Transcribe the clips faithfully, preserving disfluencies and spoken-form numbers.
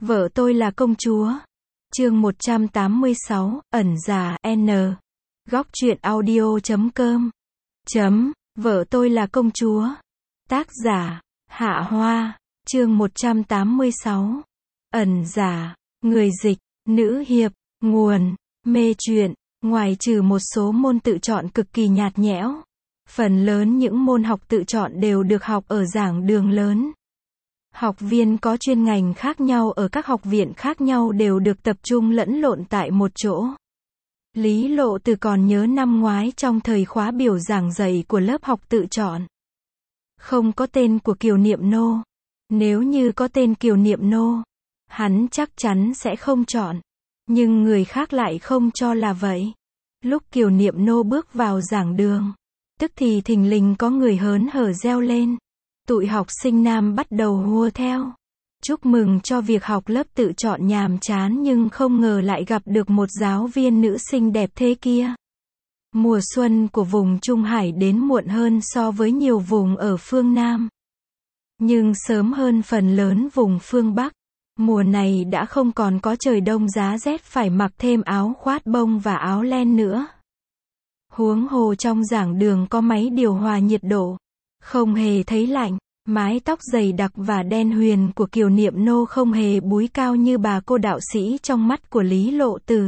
Vợ tôi là công chúa. Chương một trăm tám mươi sáu, ẩn già, N. Góc truyện audio chấm com. Chấm, vợ tôi là công chúa. Tác giả, Hạ Hoa. Chương một trăm tám mươi sáu. Ẩn giả. Người dịch, nữ hiệp. Nguồn, mê truyện. Ngoài trừ một số môn tự chọn cực kỳ nhạt nhẽo, phần lớn những môn học tự chọn đều được học ở giảng đường lớn. Học viên có chuyên ngành khác nhau ở các học viện khác nhau đều được tập trung lẫn lộn tại một chỗ. Lý Lộ Từ còn nhớ năm ngoái trong thời khóa biểu giảng dạy của lớp học tự chọn, không có tên của Kiều Niệm Nô. Nếu như có tên Kiều Niệm Nô, hắn chắc chắn sẽ không chọn. Nhưng người khác lại không cho là vậy. Lúc Kiều Niệm Nô bước vào giảng đường, tức thì thình lình có người hớn hở reo lên. Tụi học sinh nam bắt đầu hùa theo. Chúc mừng cho việc học lớp tự chọn nhàm chán nhưng không ngờ lại gặp được một giáo viên nữ xinh đẹp thế kia. Mùa xuân của vùng Trung Hải đến muộn hơn so với nhiều vùng ở phương Nam, nhưng sớm hơn phần lớn vùng phương Bắc. Mùa này đã không còn có trời đông giá rét phải mặc thêm áo khoát bông và áo len nữa. Huống hồ trong giảng đường có máy điều hòa nhiệt độ, không hề thấy lạnh. Mái tóc dày đặc và đen huyền của Kiều Niệm Nô không hề búi cao như bà cô đạo sĩ trong mắt của Lý Lộ Từ,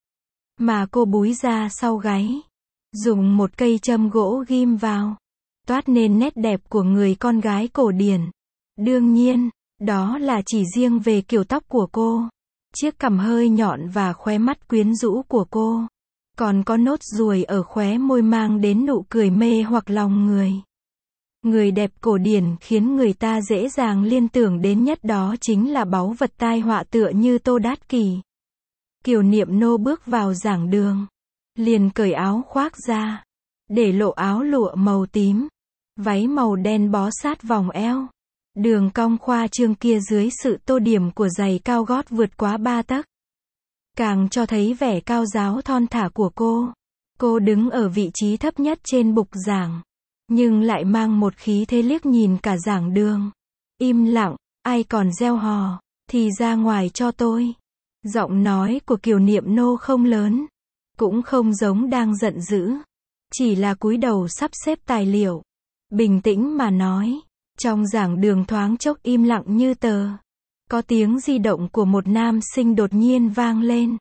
mà cô búi ra sau gáy, dùng một cây châm gỗ ghim vào, toát nên nét đẹp của người con gái cổ điển. Đương nhiên, đó là chỉ riêng về kiểu tóc của cô, chiếc cằm hơi nhọn và khóe mắt quyến rũ của cô. Còn có nốt ruồi ở khóe môi mang đến nụ cười mê hoặc lòng người. Người đẹp cổ điển khiến người ta dễ dàng liên tưởng đến nhất đó chính là báu vật tai họa tựa như Tô Đát Kỷ. Kiều Niệm Nô bước vào giảng đường, liền cởi áo khoác ra, để lộ áo lụa màu tím, váy màu đen bó sát vòng eo. Đường cong khoa trương kia dưới sự tô điểm của giày cao gót vượt quá ba tấc, càng cho thấy vẻ cao giáo thon thả của cô. Cô đứng ở vị trí thấp nhất trên bục giảng, nhưng lại mang một khí thế liếc nhìn cả giảng đường. Im lặng, ai còn reo hò, thì ra ngoài cho tôi. Giọng nói của Kiều Niệm Nô không lớn, cũng không giống đang giận dữ, chỉ là cúi đầu sắp xếp tài liệu, bình tĩnh mà nói. Trong giảng đường thoáng chốc im lặng như tờ. Có tiếng di động của một nam sinh đột nhiên vang lên.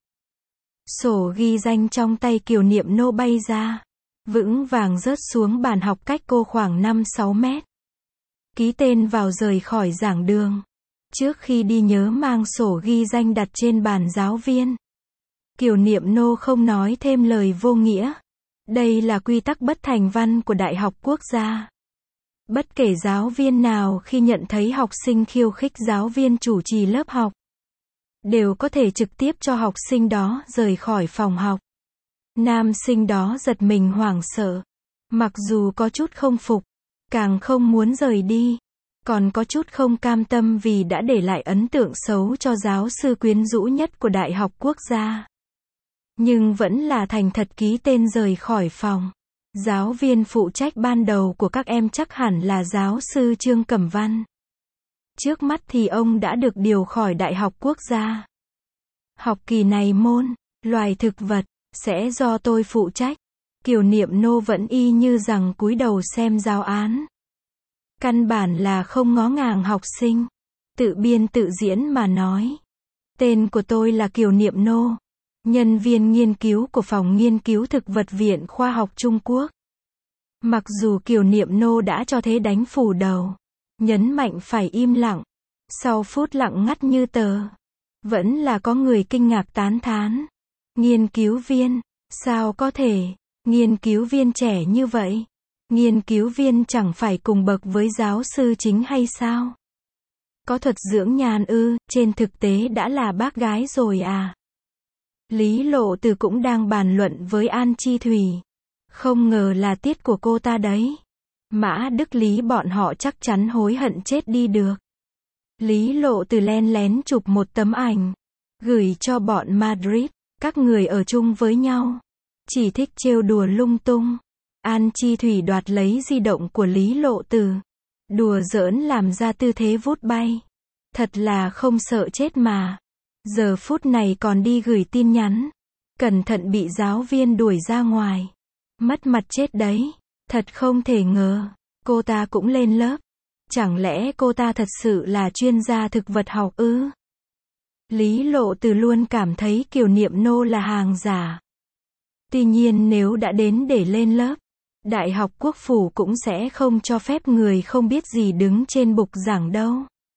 Sổ ghi danh trong tay Kiều Niệm Nô bay ra, vững vàng rớt xuống bàn học cách cô khoảng năm sáu mét. Ký tên vào rời khỏi giảng đường. Trước khi đi nhớ mang sổ ghi danh đặt trên bàn giáo viên. Kiều Niệm Nô không nói thêm lời vô nghĩa. Đây là quy tắc bất thành văn của Đại học Quốc gia. Bất kể giáo viên nào khi nhận thấy học sinh khiêu khích giáo viên chủ trì lớp học, đều có thể trực tiếp cho học sinh đó rời khỏi phòng học. Nam sinh đó giật mình hoảng sợ, mặc dù có chút không phục, càng không muốn rời đi, còn có chút không cam tâm vì đã để lại ấn tượng xấu cho giáo sư quyến rũ nhất của Đại học Quốc gia. Nhưng vẫn là thành thật ký tên rời khỏi phòng. Giáo viên phụ trách ban đầu của các em chắc hẳn là giáo sư Trương Cẩm Văn. Trước mắt thì ông đã được điều khỏi Đại học Quốc gia. Học kỳ này môn loài thực vật sẽ do tôi phụ trách. Kiều Niệm Nô vẫn y như rằng cúi đầu xem giáo án, căn bản là không ngó ngàng học sinh, tự biên tự diễn mà nói. Tên của tôi là Kiều Niệm Nô, nhân viên nghiên cứu của phòng nghiên cứu thực vật Viện Khoa học Trung Quốc. Mặc dù Kiều Niệm Nô đã cho thế đánh phủ đầu, nhấn mạnh phải im lặng, sau phút lặng ngắt như tờ, vẫn là có người kinh ngạc tán thán. Nghiên cứu viên, sao có thể, nghiên cứu viên trẻ như vậy, nghiên cứu viên chẳng phải cùng bậc với giáo sư chính hay sao? Có thuật dưỡng nhàn ư, trên thực tế đã là bác gái rồi à? Lý Lộ Từ cũng đang bàn luận với An Chi Thủy. Không ngờ là tiết của cô ta đấy. Mã Đức Lý bọn họ chắc chắn hối hận chết đi được. Lý Lộ Từ len lén chụp một tấm ảnh, gửi cho bọn Madrid. Các người ở chung với nhau, chỉ thích trêu đùa lung tung. An Chi Thủy đoạt lấy di động của Lý Lộ Từ, đùa giỡn làm ra tư thế vút bay. Thật là không sợ chết mà. Giờ phút này còn đi gửi tin nhắn. Cẩn thận bị giáo viên đuổi ra ngoài. Mất mặt chết đấy. Thật không thể ngờ. Cô ta cũng lên lớp. Chẳng lẽ cô ta thật sự là chuyên gia thực vật học ư? Lý Lộ Từ luôn cảm thấy Kiều Niệm Nô là hàng giả. Tuy nhiên nếu đã đến để lên lớp, Đại học Quốc phủ cũng sẽ không cho phép người không biết gì đứng trên bục giảng đâu.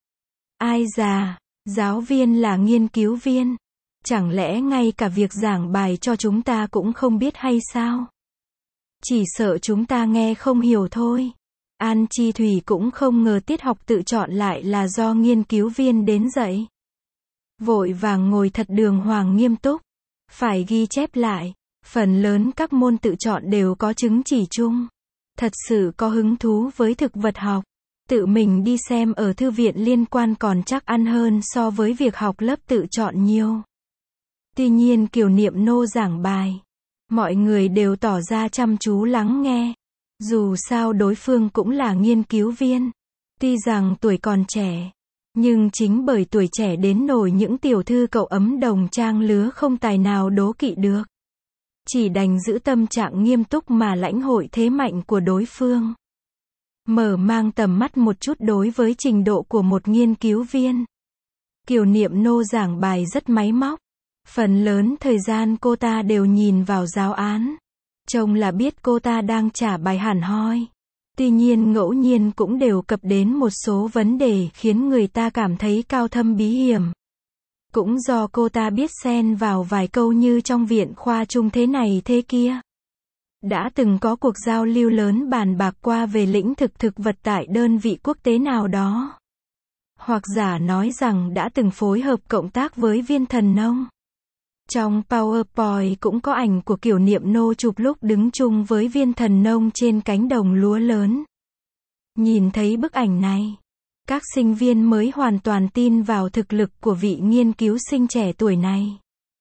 Ai già, giáo viên là nghiên cứu viên. Chẳng lẽ ngay cả việc giảng bài cho chúng ta cũng không biết hay sao? Chỉ sợ chúng ta nghe không hiểu thôi. An Chi Thủy cũng không ngờ tiết học tự chọn lại là do nghiên cứu viên đến dạy. Vội vàng ngồi thật đường hoàng nghiêm túc. Phải ghi chép lại. Phần lớn các môn tự chọn đều có chứng chỉ chung. Thật sự có hứng thú với thực vật học. Tự mình đi xem ở thư viện liên quan còn chắc ăn hơn so với việc học lớp tự chọn nhiều. Tuy nhiên Kiều Niệm Nô giảng bài, mọi người đều tỏ ra chăm chú lắng nghe. Dù sao đối phương cũng là nghiên cứu viên. Tuy rằng tuổi còn trẻ, nhưng chính bởi tuổi trẻ đến nổi những tiểu thư cậu ấm đồng trang lứa không tài nào đố kỵ được. Chỉ đành giữ tâm trạng nghiêm túc mà lãnh hội thế mạnh của đối phương. Mở mang tầm mắt một chút đối với trình độ của một nghiên cứu viên. Kiều Niệm Nô giảng bài rất máy móc. Phần lớn thời gian cô ta đều nhìn vào giáo án. Trông là biết cô ta đang trả bài hẳn hoi. Tuy nhiên ngẫu nhiên cũng đều cập đến một số vấn đề khiến người ta cảm thấy cao thâm bí hiểm. Cũng do cô ta biết xen vào vài câu như trong viện khoa trung thế này thế kia. Đã từng có cuộc giao lưu lớn bàn bạc qua về lĩnh thực thực vật tại đơn vị quốc tế nào đó. Hoặc giả nói rằng đã từng phối hợp cộng tác với Viên Thần Nông. Trong PowerPoint cũng có ảnh của Kiều Niệm Nô chụp lúc đứng chung với Viên Thần Nông trên cánh đồng lúa lớn. Nhìn thấy bức ảnh này, các sinh viên mới hoàn toàn tin vào thực lực của vị nghiên cứu sinh trẻ tuổi này.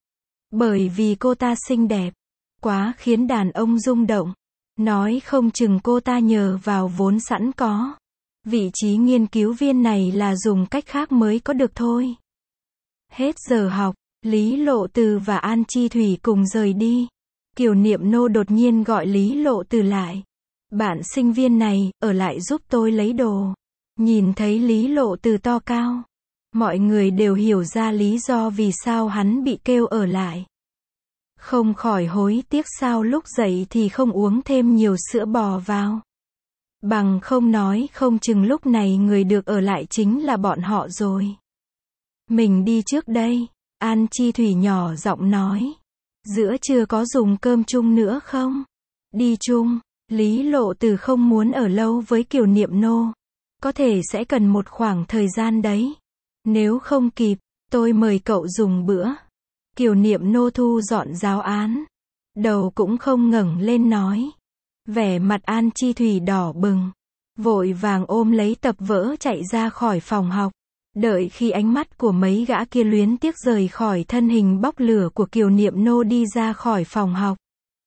Bởi vì cô ta xinh đẹp, quá khiến đàn ông rung động. Nói không chừng cô ta nhờ vào vốn sẵn có. Vị trí nghiên cứu viên này là dùng cách khác mới có được thôi. Hết giờ học, Lý Lộ Từ và An Chi Thủy cùng rời đi. Kiều Niệm Nô đột nhiên gọi Lý Lộ Từ lại. Bạn sinh viên này, ở lại giúp tôi lấy đồ. Nhìn thấy Lý Lộ Từ to cao. Mọi người đều hiểu ra lý do vì sao hắn bị kêu ở lại. Không khỏi hối tiếc sao lúc dậy thì không uống thêm nhiều sữa bò vào. Bằng không nói không chừng lúc này người được ở lại chính là bọn họ rồi. Mình đi trước đây. An Chi Thủy nhỏ giọng nói. Giữa trưa có dùng cơm chung nữa không? Đi chung. Lý Lộ Từ không muốn ở lâu với Kiều Niệm Nô. Có thể sẽ cần một khoảng thời gian đấy. Nếu không kịp, tôi mời cậu dùng bữa. Kiều Niệm Nô thu dọn giáo án. Đầu cũng không ngẩng lên nói. Vẻ mặt An Chi Thủy đỏ bừng. Vội vàng ôm lấy tập vở chạy ra khỏi phòng học. Đợi khi ánh mắt của mấy gã kia luyến tiếc rời khỏi thân hình bốc lửa của Kiều Niệm Nô đi ra khỏi phòng học.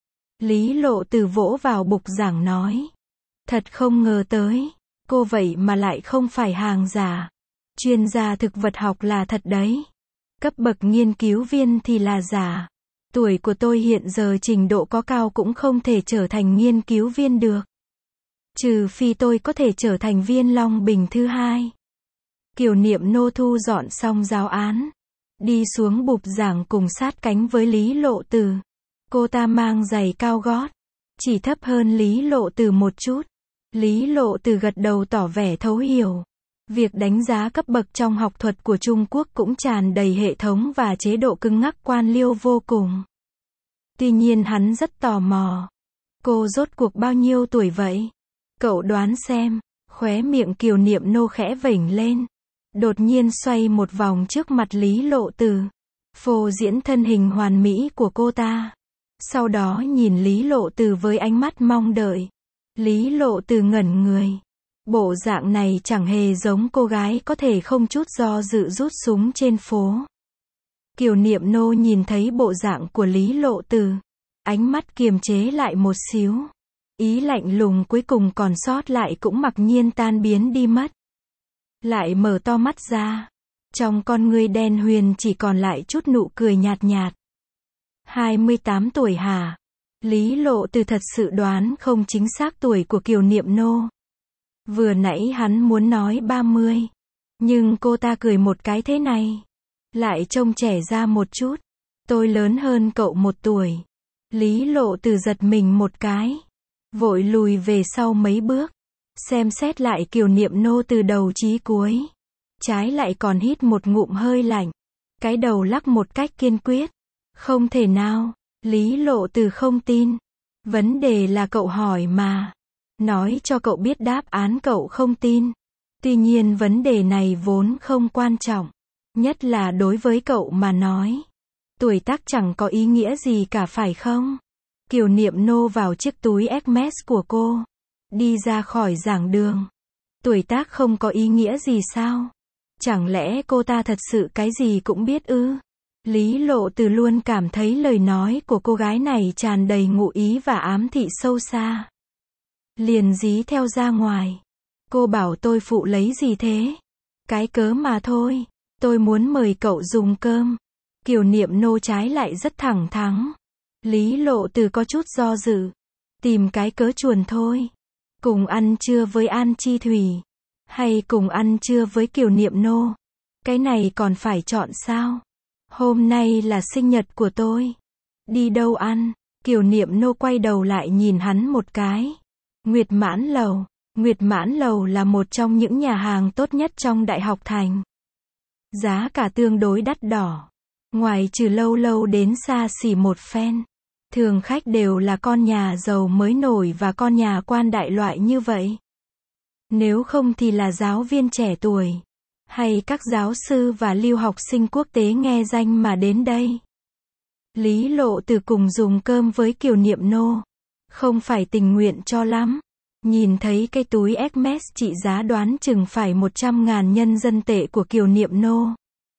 Lý Lộ Từ vỗ vào bục giảng nói. Thật không ngờ tới. Cô vậy mà lại không phải hàng giả. Chuyên gia thực vật học là thật đấy. Cấp bậc nghiên cứu viên thì là giả. Tuổi của tôi hiện giờ trình độ có cao cũng không thể trở thành nghiên cứu viên được. Trừ phi tôi có thể trở thành Viên Long Bình thứ hai. Kiều Niệm Nô thu dọn xong giáo án. Đi xuống bục giảng cùng sát cánh với Lý Lộ Từ. Cô ta mang giày cao gót. Chỉ thấp hơn Lý Lộ Từ một chút. Lý Lộ Từ gật đầu tỏ vẻ thấu hiểu. Việc đánh giá cấp bậc trong học thuật của Trung Quốc cũng tràn đầy hệ thống và chế độ cứng ngắc quan liêu vô cùng. Tuy nhiên hắn rất tò mò. Cô rốt cuộc bao nhiêu tuổi vậy? Cậu đoán xem. Khóe miệng Kiều Niệm Nô khẽ vểnh lên. Đột nhiên xoay một vòng trước mặt Lý Lộ Từ. Phô diễn thân hình hoàn mỹ của cô ta. Sau đó nhìn Lý Lộ Từ với ánh mắt mong đợi. Lý Lộ Từ ngẩn người. Bộ dạng này chẳng hề giống cô gái có thể không chút do dự rút súng trên phố. Kiều Niệm Nô nhìn thấy bộ dạng của Lý Lộ Từ. Ánh mắt kiềm chế lại một xíu. Ý lạnh lùng cuối cùng còn sót lại cũng mặc nhiên tan biến đi mất. Lại mở to mắt ra. Trong con ngươi đen huyền chỉ còn lại chút nụ cười nhạt nhạt. hai mươi tám tuổi hả? Lý Lộ Từ thật sự đoán không chính xác tuổi của Kiều Niệm Nô. Vừa nãy hắn muốn nói ba mươi. Nhưng cô ta cười một cái thế này. Lại trông trẻ ra một chút. Tôi lớn hơn cậu một tuổi. Lý Lộ Từ giật mình một cái. Vội lùi về sau mấy bước. Xem xét lại Kiều Niệm Nô từ đầu chí cuối. Trái lại còn hít một ngụm hơi lạnh. Cái đầu lắc một cách kiên quyết. Không thể nào. Lý Lộ Từ không tin. Vấn đề là cậu hỏi mà. Nói cho cậu biết đáp án cậu không tin. Tuy nhiên vấn đề này vốn không quan trọng. Nhất là đối với cậu mà nói. Tuổi tác chẳng có ý nghĩa gì cả phải không? Kiều Niệm Nô vào chiếc túi Hermes của cô. Đi ra khỏi giảng đường. Tuổi tác không có ý nghĩa gì sao? Chẳng lẽ cô ta thật sự cái gì cũng biết ư? Lý Lộ Từ luôn cảm thấy lời nói của cô gái này tràn đầy ngụ ý và ám thị sâu xa. Liền dí theo ra ngoài. Cô bảo tôi phụ lấy gì thế? Cái cớ mà thôi. Tôi muốn mời cậu dùng cơm. Kiều Niệm Nô trái lại rất thẳng thắn. Lý Lộ Từ có chút do dự. Tìm cái cớ chuồn thôi. Cùng ăn trưa với An Chi Thủy. Hay cùng ăn trưa với Kiều Niệm Nô. Cái này còn phải chọn sao? Hôm nay là sinh nhật của tôi. Đi đâu ăn? Kiều Niệm Nô quay đầu lại nhìn hắn một cái. Nguyệt Mãn Lầu. Nguyệt Mãn Lầu là một trong những nhà hàng tốt nhất trong Đại học Thành. Giá cả tương đối đắt đỏ. Ngoài trừ lâu lâu đến xa xỉ một phen. Thường khách đều là con nhà giàu mới nổi và con nhà quan đại loại như vậy. Nếu không thì là giáo viên trẻ tuổi. Hay các giáo sư và lưu học sinh quốc tế nghe danh mà đến đây. Lý Lộ Từ cùng dùng cơm với Kiều Niệm Nô. Không phải tình nguyện cho lắm. Nhìn thấy cái túi Hermes trị giá đoán chừng phải một trăm ngàn nhân dân tệ của Kiều Niệm Nô.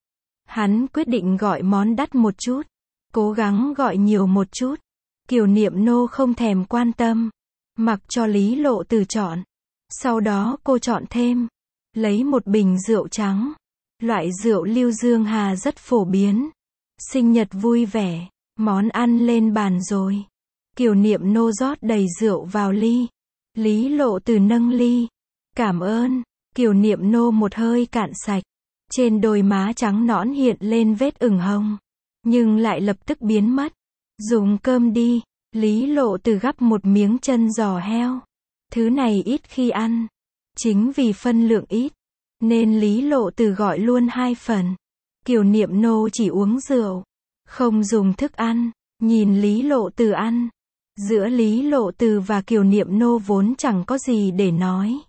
Hắn quyết định gọi món đắt một chút. Cố gắng gọi nhiều một chút. Kiều Niệm Nô không thèm quan tâm. Mặc cho Lý Lộ Từ chọn. Sau đó cô chọn thêm. Lấy một bình rượu trắng. Loại rượu Lưu Dương Hà rất phổ biến. Sinh nhật vui vẻ. Món ăn lên bàn rồi. Kiều Niệm Nô rót đầy rượu vào ly. Lý Lộ Từ nâng ly. Cảm ơn. Kiều Niệm Nô một hơi cạn sạch. Trên đôi má trắng nõn hiện lên vết ửng hồng. Nhưng lại lập tức biến mất. Dùng cơm đi. Lý Lộ Từ gắp một miếng chân giò heo. Thứ này ít khi ăn. Chính vì phân lượng ít. Nên Lý Lộ Từ gọi luôn hai phần. Kiều Niệm Nô chỉ uống rượu. Không dùng thức ăn. Nhìn Lý Lộ Từ ăn. Giữa Lý Lộ Từ và Kiều Niệm Nô vốn chẳng có gì để nói.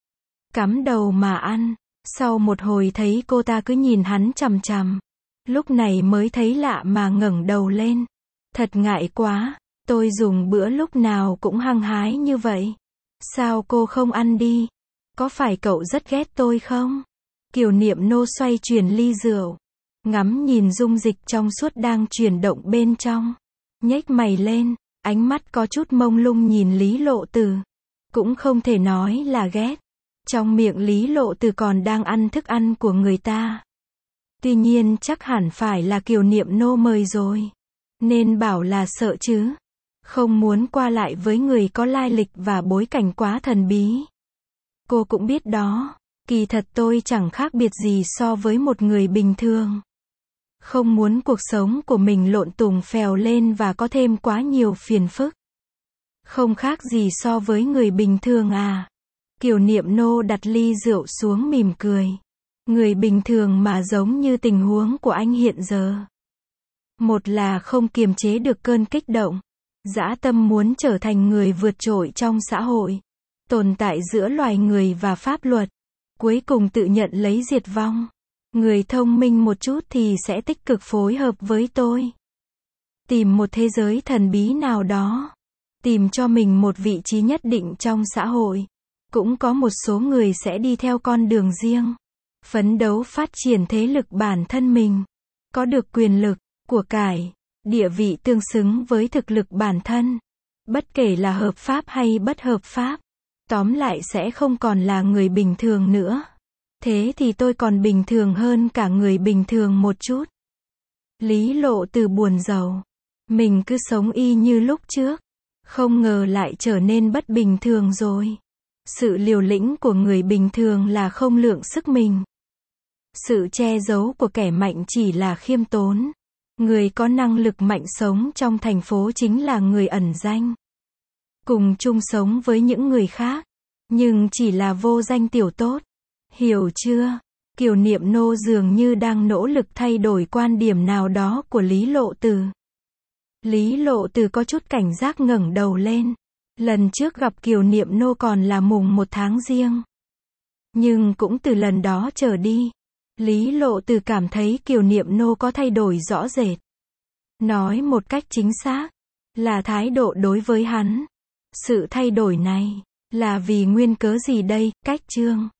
Cắm đầu mà ăn. Sau một hồi thấy cô ta cứ nhìn hắn chằm chằm. Lúc này mới thấy lạ mà ngẩng đầu lên. Thật ngại quá. Tôi dùng bữa lúc nào cũng hăng hái như vậy. Sao cô không ăn đi? Có phải cậu rất ghét tôi không? Kiều Niệm Nô xoay chuyển ly rượu. Ngắm nhìn dung dịch trong suốt đang chuyển động bên trong. Nhếch mày lên. Ánh mắt có chút mông lung nhìn Lý Lộ Từ. Cũng không thể nói là ghét. Trong miệng Lý Lộ Từ còn đang ăn thức ăn của người ta. Tuy nhiên chắc hẳn phải là Kiều Niệm Nô mời rồi. Nên bảo là sợ chứ. Không muốn qua lại với người có lai lịch và bối cảnh quá thần bí. Cô cũng biết đó. Kỳ thật tôi chẳng khác biệt gì so với một người bình thường. Không muốn cuộc sống của mình lộn tùng phèo lên và có thêm quá nhiều phiền phức. Không khác gì so với người bình thường à. Kiều Niệm Nô đặt ly rượu xuống mỉm cười. Người bình thường mà giống như tình huống của anh hiện giờ. Một là không kiềm chế được cơn kích động. Dã tâm muốn trở thành người vượt trội trong xã hội. Tồn tại giữa loài người và pháp luật. Cuối cùng tự nhận lấy diệt vong. Người thông minh một chút thì sẽ tích cực phối hợp với tôi. Tìm một thế giới thần bí nào đó. Tìm cho mình một vị trí nhất định trong xã hội. Cũng có một số người sẽ đi theo con đường riêng. Phấn đấu phát triển thế lực bản thân mình. Có được quyền lực, của cải, địa vị tương xứng với thực lực bản thân. Bất kể là hợp pháp hay bất hợp pháp. Tóm lại sẽ không còn là người bình thường nữa. Thế thì tôi còn bình thường hơn cả người bình thường một chút. Lý Lộ Từ buồn rầu. Mình cứ sống y như lúc trước. Không ngờ lại trở nên bất bình thường rồi. Sự liều lĩnh của người bình thường là không lượng sức mình. Sự che giấu của kẻ mạnh chỉ là khiêm tốn. Người có năng lực mạnh sống trong thành phố chính là người ẩn danh. Cùng chung sống với những người khác. Nhưng chỉ là vô danh tiểu tốt. Hiểu chưa? Kiều Niệm Nô dường như đang nỗ lực thay đổi quan điểm nào đó của Lý Lộ Từ. Lý Lộ Từ có chút cảnh giác ngẩng đầu lên. Lần trước gặp Kiều Niệm Nô còn là mùng một tháng Giêng. Nhưng cũng từ lần đó trở đi, Lý Lộ Từ cảm thấy Kiều Niệm Nô có thay đổi rõ rệt. Nói một cách chính xác, là thái độ đối với hắn. Sự thay đổi này, là vì nguyên cớ gì đây, Cách Trương?